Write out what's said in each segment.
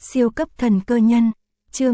Siêu cấp thần cơ nhân, chương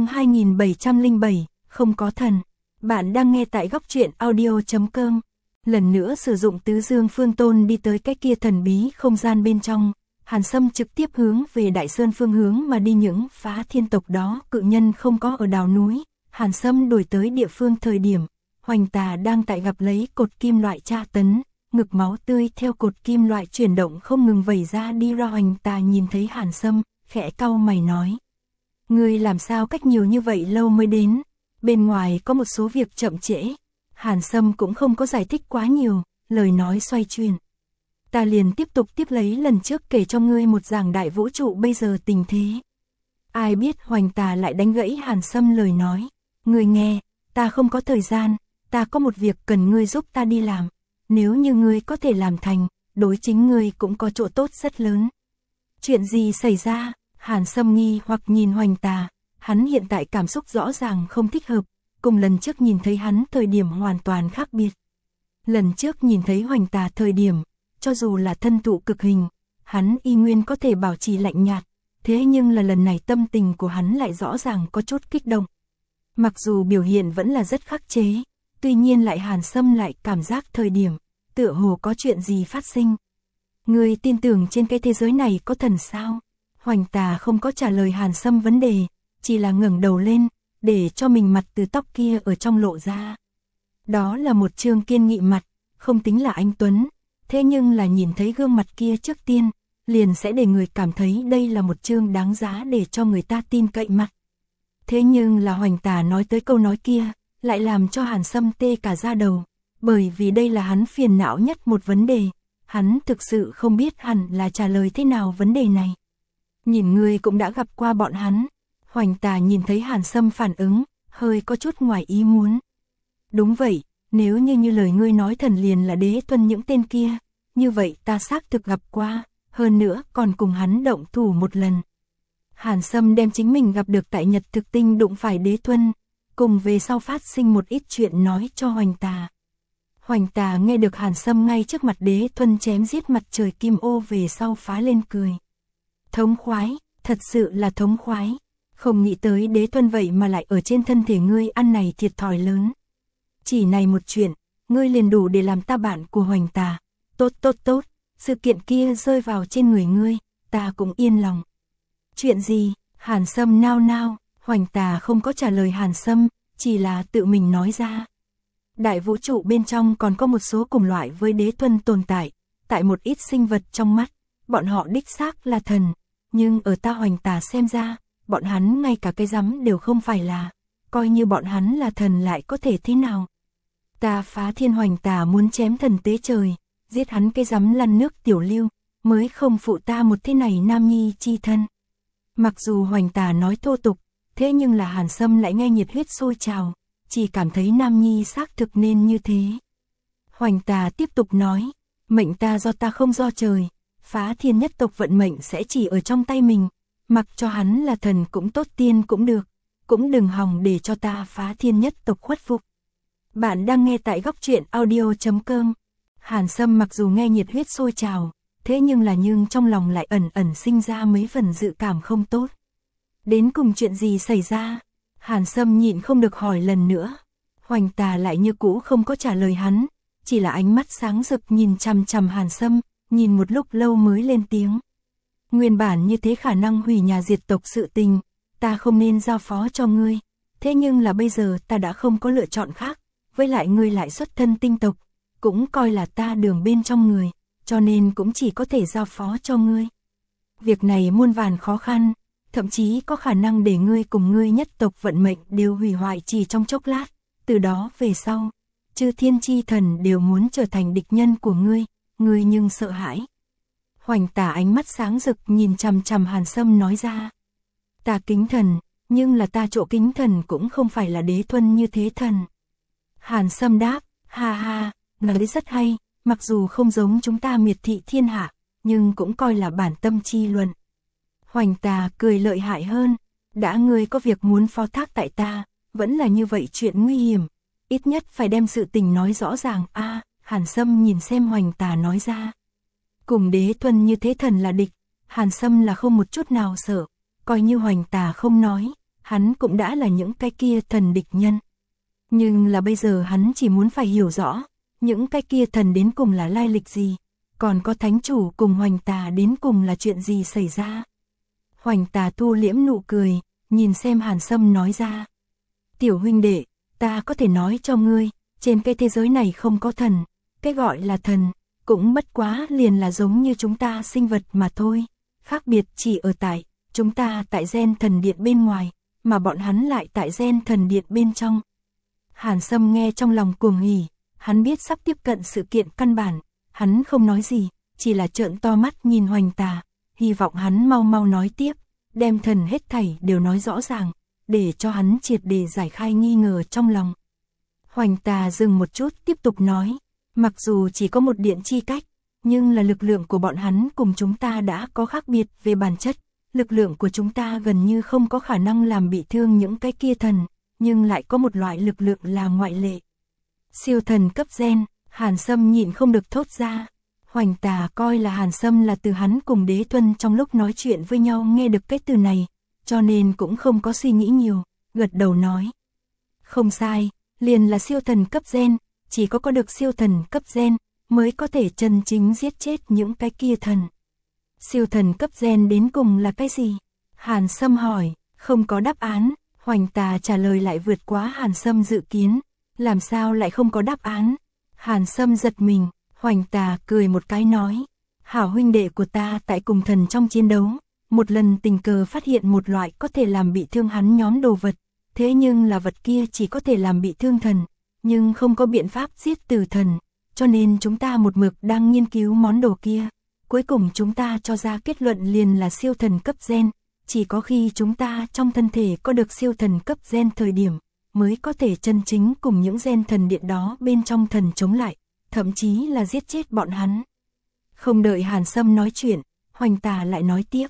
2707, không có thần. Bạn đang nghe tại góc truyện audio.com. Lần nữa sử dụng tứ dương phương tôn đi tới cái kia thần bí không gian bên trong, Hàn Sâm trực tiếp hướng về Đại Sơn phương hướng mà đi. Những phá thiên tộc đó cự nhân không có ở đào núi. Hàn Sâm đuổi tới địa phương thời điểm, Hoành Tà đang tại gặp lấy cột kim loại tra tấn, ngực máu tươi theo cột kim loại chuyển động không ngừng vẩy ra đi ra. Hoành Tà nhìn thấy Hàn Sâm, khẽ cau mày nói: "Ngươi làm sao cách nhiều như vậy lâu mới đến? Bên ngoài có một số việc chậm trễ." Hàn Sâm cũng không có giải thích quá nhiều, lời nói xoay chuyển: "Ta liền tiếp tục tiếp lấy lần trước kể cho ngươi một giảng đại vũ trụ bây giờ tình thế." Ai biết Hoành Tà lại đánh gãy Hàn Sâm lời nói: "Ngươi nghe, ta không có thời gian, ta có một việc cần ngươi giúp ta đi làm. Nếu như ngươi có thể làm thành, đối chính ngươi cũng có chỗ tốt rất lớn." "Chuyện gì xảy ra?" Hàn Sâm nghi hoặc nhìn Hoành Tà, hắn hiện tại cảm xúc rõ ràng không thích hợp, cùng lần trước nhìn thấy hắn thời điểm hoàn toàn khác biệt. Lần trước nhìn thấy Hoành Tà thời điểm, cho dù là thân tụ cực hình, hắn y nguyên có thể bảo trì lạnh nhạt, thế nhưng là lần này tâm tình của hắn lại rõ ràng có chút kích động. Mặc dù biểu hiện vẫn là rất khắc chế, tuy nhiên lại Hàn Sâm lại cảm giác thời điểm, tựa hồ có chuyện gì phát sinh. "Ngươi tin tưởng trên cái thế giới này có thần sao?" Hoành Tà không có trả lời Hàn Sâm vấn đề, chỉ là ngẩng đầu lên, để cho mình mặt từ tóc kia ở trong lộ ra. Đó là một trương kiên nghị mặt, không tính là anh tuấn, thế nhưng là nhìn thấy gương mặt kia trước tiên, liền sẽ để người cảm thấy đây là một trương đáng giá để cho người ta tin cậy mặt. Thế nhưng là Hoành Tà nói tới câu nói kia, lại làm cho Hàn Sâm tê cả da đầu, bởi vì đây là hắn phiền não nhất một vấn đề, hắn thực sự không biết hẳn là trả lời thế nào vấn đề này. "Nhìn ngươi cũng đã gặp qua bọn hắn." Hoành Tà nhìn thấy Hàn Sâm phản ứng, hơi có chút ngoài ý muốn. "Đúng vậy, nếu như lời ngươi nói thần liền là Đế Tuân những tên kia, như vậy ta xác thực gặp qua, hơn nữa còn cùng hắn động thủ một lần." Hàn Sâm đem chính mình gặp được tại Nhật Thực Tinh đụng phải Đế Tuân, cùng về sau phát sinh một ít chuyện nói cho Hoành Tà. Hoành Tà nghe được Hàn Sâm ngay trước mặt Đế Tuân chém giết mặt trời kim ô về sau phá lên cười. "Thống khoái, thật sự là thống khoái, không nghĩ tới Đế Tuân vậy mà lại ở trên thân thể ngươi ăn này thiệt thòi lớn. Chỉ này một chuyện, ngươi liền đủ để làm ta bạn của Hoành Tà. Tốt tốt tốt, sự kiện kia rơi vào trên người ngươi, ta cũng yên lòng." "Chuyện gì?" Hàn Sâm nao nao. Hoành Tà không có trả lời Hàn Sâm, chỉ là tự mình nói ra: "Đại vũ trụ bên trong còn có một số cùng loại với Đế Tuân tồn tại, tại một ít sinh vật trong mắt, bọn họ đích xác là thần, nhưng ở ta Hoành Tà xem ra, bọn hắn ngay cả cái rắm đều không phải là, coi như bọn hắn là thần lại có thể thế nào? Ta Phá Thiên Hoành Tà muốn chém thần tế trời, giết hắn cái rắm lăn nước tiểu lưu, mới không phụ ta một thế này nam nhi chi thân." Mặc dù Hoành Tà nói thô tục, thế nhưng là Hàn Sâm lại nghe nhiệt huyết sôi trào, chỉ cảm thấy nam nhi xác thực nên như thế. Hoành Tà tiếp tục nói: "Mệnh ta do ta không do trời, Phá Thiên nhất tộc vận mệnh sẽ chỉ ở trong tay mình, mặc cho hắn là thần cũng tốt tiên cũng được, cũng đừng hòng để cho ta Phá Thiên nhất tộc khuất phục." Bạn đang nghe tại góc truyện audio.com. Hàn Sâm mặc dù nghe nhiệt huyết sôi trào, thế nhưng trong lòng lại ẩn ẩn sinh ra mấy phần dự cảm không tốt. Đến cùng chuyện gì xảy ra? Hàn Sâm nhịn không được hỏi lần nữa. Hoành Tà lại như cũ không có trả lời hắn, chỉ là ánh mắt sáng rực nhìn chằm chằm Hàn Sâm, nhìn một lúc lâu mới lên tiếng: "Nguyên bản như thế khả năng hủy nhà diệt tộc sự tình, ta không nên giao phó cho ngươi, thế nhưng là bây giờ ta đã không có lựa chọn khác, với lại ngươi lại xuất thân tinh tộc, cũng coi là ta đường bên trong người, cho nên cũng chỉ có thể giao phó cho ngươi. Việc này muôn vàn khó khăn, thậm chí có khả năng để ngươi cùng ngươi nhất tộc vận mệnh đều hủy hoại chỉ trong chốc lát, từ đó về sau, chư thiên chi thần đều muốn trở thành địch nhân của ngươi, ngươi nhưng sợ hãi." Hoành Tà ánh mắt sáng rực nhìn chằm chằm Hàn Sâm nói ra: "Ta kính thần, nhưng là ta chỗ kính thần cũng không phải là Đế Tuân như thế thần." Hàn Sâm đáp: "Ha ha, nói rất hay, mặc dù không giống chúng ta miệt thị thiên hạ, nhưng cũng coi là bản tâm chi luận." Hoành Tà cười lợi hại hơn: "Đã ngươi có việc muốn phó thác tại ta, vẫn là như vậy chuyện nguy hiểm, ít nhất phải đem sự tình nói rõ ràng a." Hàn Sâm nhìn xem Hoành Tà nói ra: "Cùng Đế Tuân như thế thần là địch, Hàn Sâm là không một chút nào sợ, coi như Hoành Tà không nói, hắn cũng đã là những cái kia thần địch nhân. Nhưng là bây giờ hắn chỉ muốn phải hiểu rõ, những cái kia thần đến cùng là lai lịch gì, còn có thánh chủ cùng Hoành Tà đến cùng là chuyện gì xảy ra. Hoành Tà thu liễm nụ cười, nhìn xem Hàn Sâm nói ra. Tiểu huynh đệ, ta có thể nói cho ngươi, trên cái thế giới này không có thần, cái gọi là thần, cũng bất quá liền là giống như chúng ta sinh vật mà thôi, khác biệt chỉ ở tại, chúng ta tại gen thần điện bên ngoài, mà bọn hắn lại tại gen thần điện bên trong. Hàn Sâm nghe trong lòng cuồng hỉ, hắn biết sắp tiếp cận sự kiện căn bản, hắn không nói gì, chỉ là trợn to mắt nhìn Hoành Tà, hy vọng hắn mau mau nói tiếp, đem thần hết thảy đều nói rõ ràng, để cho hắn triệt để giải khai nghi ngờ trong lòng. Hoành Tà dừng một chút tiếp tục nói, mặc dù chỉ có một điện chi cách, nhưng là lực lượng của bọn hắn cùng chúng ta đã có khác biệt về bản chất, lực lượng của chúng ta gần như không có khả năng làm bị thương những cái kia thần, nhưng lại có một loại lực lượng là ngoại lệ. Siêu thần cấp gen, Hàn Sâm nhịn không được thốt ra. Hoành Tà coi là Hàn Sâm là từ hắn cùng Đế Tuân trong lúc nói chuyện với nhau nghe được cái từ này, cho nên cũng không có suy nghĩ nhiều, gật đầu nói. Không sai, liền là siêu thần cấp gen, chỉ có được siêu thần cấp gen mới có thể chân chính giết chết những cái kia thần. Siêu thần cấp gen đến cùng là cái gì? Hàn Sâm hỏi, không có đáp án, Hoành Tà trả lời lại vượt quá Hàn Sâm dự kiến, làm sao lại không có đáp án? Hàn Sâm giật mình, Hoành Tà cười một cái nói, hảo huynh đệ của ta tại cùng thần trong chiến đấu, một lần tình cờ phát hiện một loại có thể làm bị thương hắn nhóm đồ vật, thế nhưng là vật kia chỉ có thể làm bị thương thần, nhưng không có biện pháp giết tử thần, cho nên chúng ta một mực đang nghiên cứu món đồ kia, cuối cùng chúng ta cho ra kết luận liền là siêu thần cấp gen, chỉ có khi chúng ta trong thân thể có được siêu thần cấp gen thời điểm, mới có thể chân chính cùng những gen thần điện đó bên trong thần chống lại, thậm chí là giết chết bọn hắn. Không đợi Hàn Sâm nói chuyện, Hoành Tà lại nói tiếp.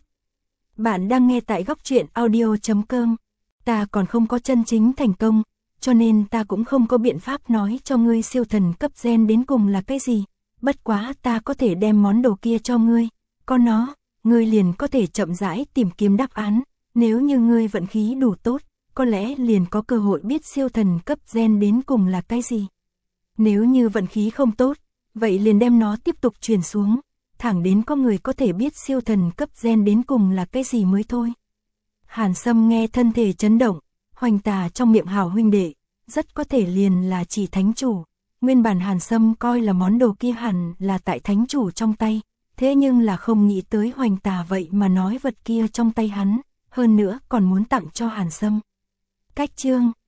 Bạn đang nghe tại Góc Truyện Audio.com, ta còn không có chân chính thành công, cho nên ta cũng không có biện pháp nói cho ngươi siêu thần cấp gen đến cùng là cái gì, bất quá ta có thể đem món đồ kia cho ngươi, có nó, ngươi liền có thể chậm rãi tìm kiếm đáp án, nếu như ngươi vận khí đủ tốt, có lẽ liền có cơ hội biết siêu thần cấp gen đến cùng là cái gì. Nếu như vận khí không tốt, vậy liền đem nó tiếp tục truyền xuống, thẳng đến có người có thể biết siêu thần cấp gen đến cùng là cái gì mới thôi. Hàn Sâm nghe thân thể chấn động, Hoành Tà trong miệng hảo huynh đệ, rất có thể liền là chỉ thánh chủ. Nguyên bản Hàn Sâm coi là món đồ kia hẳn là tại thánh chủ trong tay, thế nhưng là không nghĩ tới Hoành Tà vậy mà nói vật kia trong tay hắn, hơn nữa còn muốn tặng cho Hàn Sâm. Cách chương